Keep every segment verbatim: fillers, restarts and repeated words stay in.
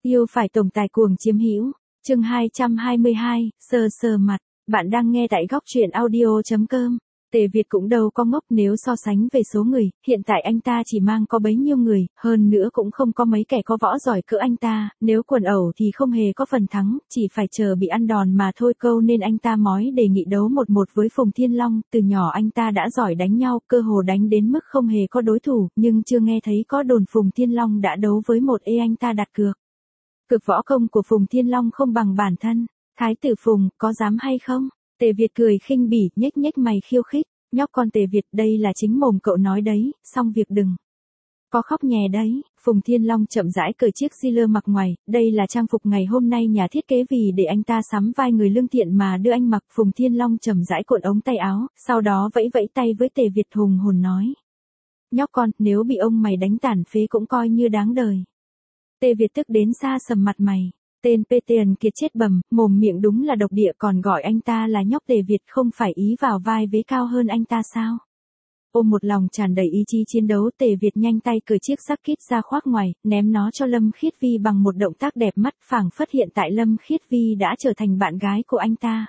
Yêu phải tổng tài cuồng chiếm hữu. Chương hai trăm hai mươi hai, sờ sờ mặt. Bạn đang nghe tại góc truyện audio chấm com. Tề Việt cũng đâu có ngốc, nếu so sánh về số người, hiện tại anh ta chỉ mang có bấy nhiêu người, hơn nữa cũng không có mấy kẻ có võ giỏi cỡ anh ta, nếu quần ẩu thì không hề có phần thắng, chỉ phải chờ bị ăn đòn mà thôi câu nên anh ta mói đề nghị đấu một một với Phùng Thiên Long, từ nhỏ anh ta đã giỏi đánh nhau, cơ hồ đánh đến mức không hề có đối thủ, nhưng chưa nghe thấy có đồn Phùng Thiên Long đã đấu với một ê anh ta đặt cược. Cực võ công của Phùng Thiên Long không bằng bản thân, Thái tử Phùng, có dám hay không? Tề Việt cười khinh bỉ, nhếch nhếch mày khiêu khích, nhóc con Tề Việt, đây là chính mồm cậu nói đấy, xong việc đừng có khóc nhè đấy. Phùng Thiên Long chậm rãi cởi chiếc di-lơ mặc ngoài, đây là trang phục ngày hôm nay nhà thiết kế vì để anh ta sắm vai người lương thiện mà đưa anh mặc. Phùng Thiên Long chậm rãi cuộn ống tay áo, sau đó vẫy vẫy tay với Tề Việt hùng hồn nói. Nhóc con, nếu bị ông mày đánh tàn phế cũng coi như đáng đời. Tề Việt tức đến xa sầm mặt mày. Tên Pê Tiền kiệt chết bầm, mồm miệng đúng là độc địa, còn gọi anh ta là nhóc. Tề Việt không phải ý vào vai vế cao hơn anh ta sao? Ôm một lòng tràn đầy ý chí chiến đấu, Tề Việt nhanh tay cởi chiếc jacket ra khoác ngoài, ném nó cho Lâm Khiết Vi bằng một động tác đẹp mắt, phảng phất hiện tại Lâm Khiết Vi đã trở thành bạn gái của anh ta.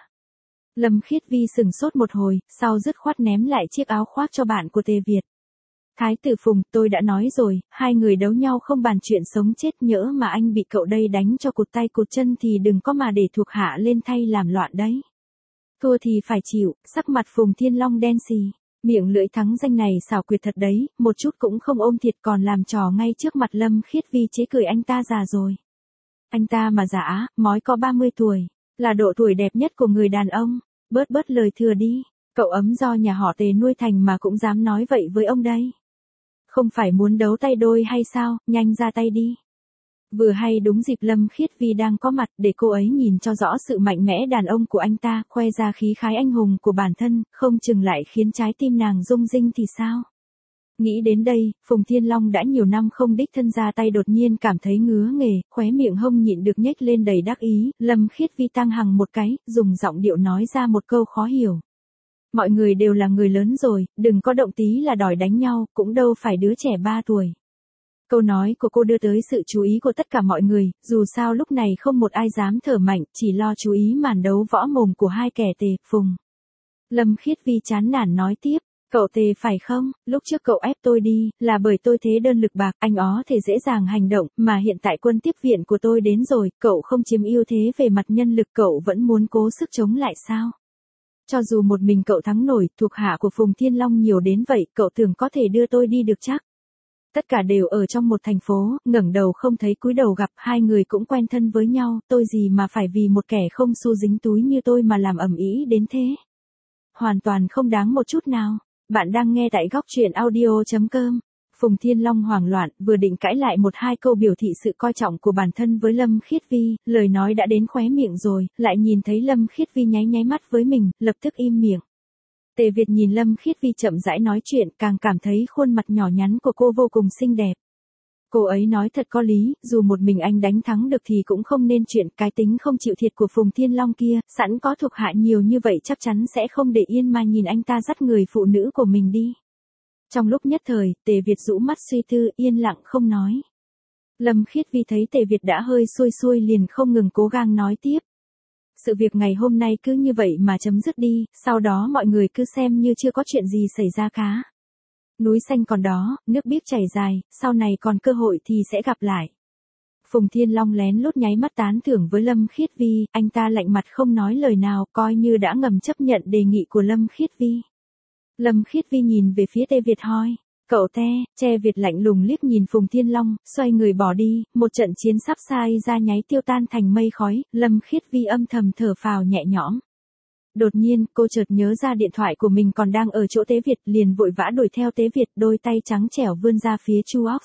Lâm Khiết Vi sừng sốt một hồi, sau dứt khoát ném lại chiếc áo khoác cho bạn của Tề Việt. Thái tử Phùng, tôi đã nói rồi, hai người đấu nhau không bàn chuyện sống chết, nhỡ mà anh bị cậu đây đánh cho cụt tay cụt chân thì đừng có mà để thuộc hạ lên thay làm loạn đấy. Thua thì phải chịu. Sắc mặt Phùng Thiên Long đen xì, miệng lưỡi thắng danh này xảo quyệt thật đấy, một chút cũng không ôm thiệt, còn làm trò ngay trước mặt Lâm Khiết Vi, chế cười anh ta già rồi. Anh ta mà già, mói có ba mươi tuổi, là độ tuổi đẹp nhất của người đàn ông. Bớt bớt lời thừa đi, cậu ấm do nhà họ Tề nuôi thành mà cũng dám nói vậy với ông đây. Không phải muốn đấu tay đôi hay sao, nhanh ra tay đi. Vừa hay đúng dịp Lâm Khiết Vi đang có mặt, để cô ấy nhìn cho rõ sự mạnh mẽ đàn ông của anh ta, khoe ra khí khái anh hùng của bản thân, không chừng lại khiến trái tim nàng rung rinh thì sao. Nghĩ đến đây, Phùng Thiên Long đã nhiều năm không đích thân ra tay đột nhiên cảm thấy ngứa nghề, khóe miệng hông nhịn được nhếch lên đầy đắc ý. Lâm Khiết Vi tăng hằng một cái, dùng giọng điệu nói ra một câu khó hiểu. Mọi người đều là người lớn rồi, đừng có động tí là đòi đánh nhau, cũng đâu phải đứa trẻ ba tuổi. Câu nói của cô đưa tới sự chú ý của tất cả mọi người, dù sao lúc này không một ai dám thở mạnh, chỉ lo chú ý màn đấu võ mồm của hai kẻ Tề, Phùng. Lâm Khiết Vi chán nản nói tiếp, cậu Tề phải không, lúc trước cậu ép tôi đi, là bởi tôi thế đơn lực bạc, anh ó thể dễ dàng hành động, mà hiện tại quân tiếp viện của tôi đến rồi, cậu không chiếm ưu thế về mặt nhân lực, cậu vẫn muốn cố sức chống lại sao? Cho dù một mình cậu thắng nổi, thuộc hạ của Phùng Thiên Long nhiều đến vậy, cậu tưởng có thể đưa tôi đi được chắc? Tất cả đều ở trong một thành phố, ngẩng đầu không thấy cúi đầu gặp, hai người cũng quen thân với nhau, tôi gì mà phải vì một kẻ không xu dính túi như tôi mà làm ầm ĩ đến thế. Hoàn toàn không đáng một chút nào. Bạn đang nghe tại góc truyện audio chấm com. Phùng Thiên Long hoảng loạn, vừa định cãi lại một hai câu biểu thị sự coi trọng của bản thân với Lâm Khiết Vi, lời nói đã đến khóe miệng rồi, lại nhìn thấy Lâm Khiết Vi nháy nháy mắt với mình, lập tức im miệng. Tề Việt nhìn Lâm Khiết Vi chậm rãi nói chuyện, càng cảm thấy khuôn mặt nhỏ nhắn của cô vô cùng xinh đẹp. Cô ấy nói thật có lý, dù một mình anh đánh thắng được thì cũng không nên chuyện, cái tính không chịu thiệt của Phùng Thiên Long kia, sẵn có thuộc hạ nhiều như vậy chắc chắn sẽ không để yên mà nhìn anh ta dắt người phụ nữ của mình đi. Trong lúc nhất thời, Tề Việt rũ mắt suy tư, yên lặng không nói. Lâm Khiết Vi thấy Tề Việt đã hơi xuôi xuôi liền không ngừng cố gắng nói tiếp. Sự việc ngày hôm nay cứ như vậy mà chấm dứt đi, sau đó mọi người cứ xem như chưa có chuyện gì xảy ra cả. Núi xanh còn đó, nước biếc chảy dài, sau này còn cơ hội thì sẽ gặp lại. Phùng Thiên Long lén lút nháy mắt tán thưởng với Lâm Khiết Vi, anh ta lạnh mặt không nói lời nào, coi như đã ngầm chấp nhận đề nghị của Lâm Khiết Vi. Lâm Khiết Vi nhìn về phía Tề Việt hỏi, cậu Te, che Việt lạnh lùng liếc nhìn Phùng Thiên Long, xoay người bỏ đi, một trận chiến sắp sai ra nháy tiêu tan thành mây khói, Lâm Khiết Vi âm thầm thở phào nhẹ nhõm. Đột nhiên, cô chợt nhớ ra điện thoại của mình còn đang ở chỗ Tế Việt, liền vội vã đuổi theo Tế Việt, đôi tay trắng trẻo vươn ra phía Chu Ox.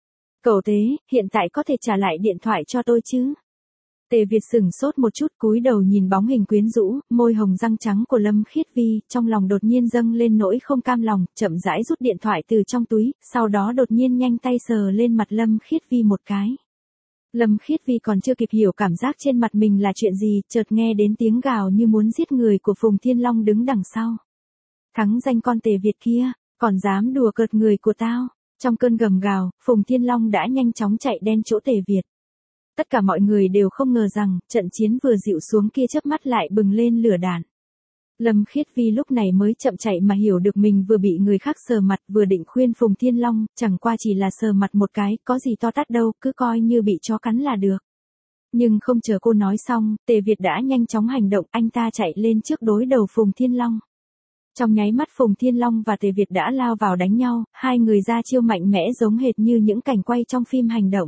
Cậu Tế, hiện tại có thể trả lại điện thoại cho tôi chứ? Tề Việt sửng sốt một chút, cúi đầu nhìn bóng hình quyến rũ, môi hồng răng trắng của Lâm Khiết Vi, trong lòng đột nhiên dâng lên nỗi không cam lòng, chậm rãi rút điện thoại từ trong túi, sau đó đột nhiên nhanh tay sờ lên mặt Lâm Khiết Vi một cái. Lâm Khiết Vi còn chưa kịp hiểu cảm giác trên mặt mình là chuyện gì, chợt nghe đến tiếng gào như muốn giết người của Phùng Thiên Long đứng đằng sau. Thắng danh con Tề Việt kia, còn dám đùa cợt người của tao. Trong cơn gầm gào, Phùng Thiên Long đã nhanh chóng chạy đen chỗ Tề Việt. Tất cả mọi người đều không ngờ rằng, trận chiến vừa dịu xuống kia chớp mắt lại bừng lên lửa đạn. Lâm Khiết Vi lúc này mới chậm chạy mà hiểu được mình vừa bị người khác sờ mặt, vừa định khuyên Phùng Thiên Long, chẳng qua chỉ là sờ mặt một cái, có gì to tát đâu, cứ coi như bị chó cắn là được. Nhưng không chờ cô nói xong, Tề Việt đã nhanh chóng hành động, anh ta chạy lên trước đối đầu Phùng Thiên Long. Trong nháy mắt Phùng Thiên Long và Tề Việt đã lao vào đánh nhau, hai người ra chiêu mạnh mẽ giống hệt như những cảnh quay trong phim hành động.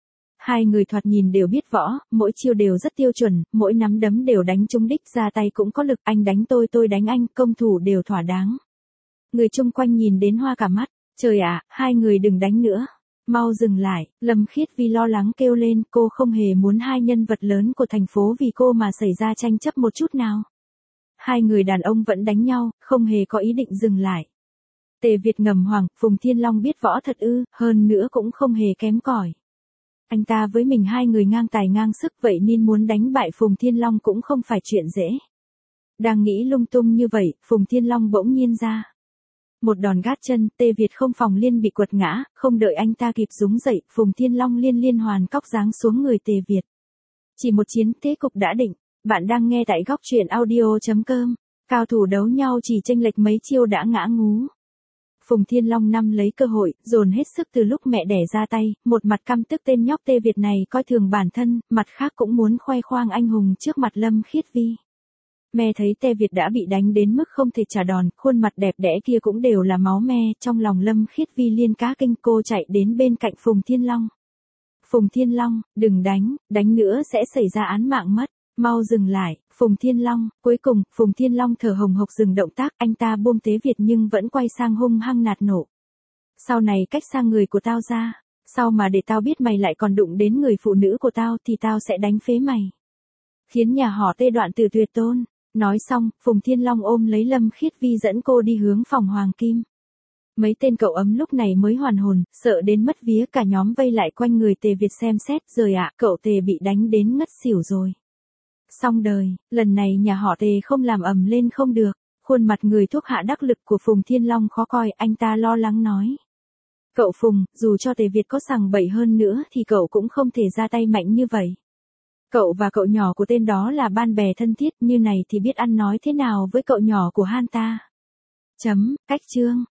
Hai người thoạt nhìn đều biết võ, mỗi chiêu đều rất tiêu chuẩn, mỗi nắm đấm đều đánh trúng đích, ra tay cũng có lực, anh đánh tôi tôi đánh anh, công thủ đều thỏa đáng. Người chung quanh nhìn đến hoa cả mắt, trời ạ, hai người đừng đánh nữa. Mau dừng lại, Lâm Khiết Vi lo lắng kêu lên, cô không hề muốn hai nhân vật lớn của thành phố vì cô mà xảy ra tranh chấp một chút nào. Hai người đàn ông vẫn đánh nhau, không hề có ý định dừng lại. Tề Việt ngầm hoảng, Phùng Thiên Long biết võ thật ư, hơn nữa cũng không hề kém cỏi. Anh ta với mình hai người ngang tài ngang sức vậy nên muốn đánh bại Phùng Thiên Long cũng không phải chuyện dễ. Đang nghĩ lung tung như vậy, Phùng Thiên Long bỗng nhiên ra. Một đòn gác chân, Tề Việt không phòng liên bị quật ngã, không đợi anh ta kịp rúng dậy, Phùng Thiên Long liên liên hoàn cóc giáng xuống người Tề Việt. Chỉ một chiến thế cục đã định, bạn đang nghe tại góc truyện audio chấm com, cao thủ đấu nhau chỉ chênh lệch mấy chiêu đã ngã ngú. Phùng Thiên Long nắm lấy cơ hội, dồn hết sức từ lúc mẹ đẻ ra tay, một mặt căm tức tên nhóc Tề Việt này coi thường bản thân, mặt khác cũng muốn khoe khoang anh hùng trước mặt Lâm Khiết Vi. Mẹ thấy Tề Việt đã bị đánh đến mức không thể trả đòn, khuôn mặt đẹp đẽ kia cũng đều là máu me, trong lòng Lâm Khiết Vi liên cá kinh, cô chạy đến bên cạnh Phùng Thiên Long. Phùng Thiên Long, đừng đánh, đánh nữa sẽ xảy ra án mạng mất, mau dừng lại, Phùng Thiên Long, cuối cùng, Phùng Thiên Long thở hồng hộc dừng động tác, anh ta buông Tề Việt nhưng vẫn quay sang hung hăng nạt nộ. Sau này cách xa người của tao ra, sau mà để tao biết mày lại còn đụng đến người phụ nữ của tao thì tao sẽ đánh phế mày. Khiến nhà họ Tê đoạn từ tuyệt tôn. Nói xong, Phùng Thiên Long ôm lấy Lâm Khiết Vi dẫn cô đi hướng phòng Hoàng Kim. Mấy tên cậu ấm lúc này mới hoàn hồn, sợ đến mất vía, cả nhóm vây lại quanh người Tề Việt xem xét, rồi ạ, cậu Tề bị đánh đến ngất xỉu rồi. Xong đời, lần này nhà họ Tề không làm ầm lên không được, khuôn mặt người thuốc hạ đắc lực của Phùng Thiên Long khó coi, anh ta lo lắng nói. Cậu Phùng, dù cho Tề Việt có sằng bậy hơn nữa thì cậu cũng không thể ra tay mạnh như vậy. Cậu và cậu nhỏ của tên đó là ban bè thân thiết, như này thì biết ăn nói thế nào với cậu nhỏ của han ta. Chấm, cách chương.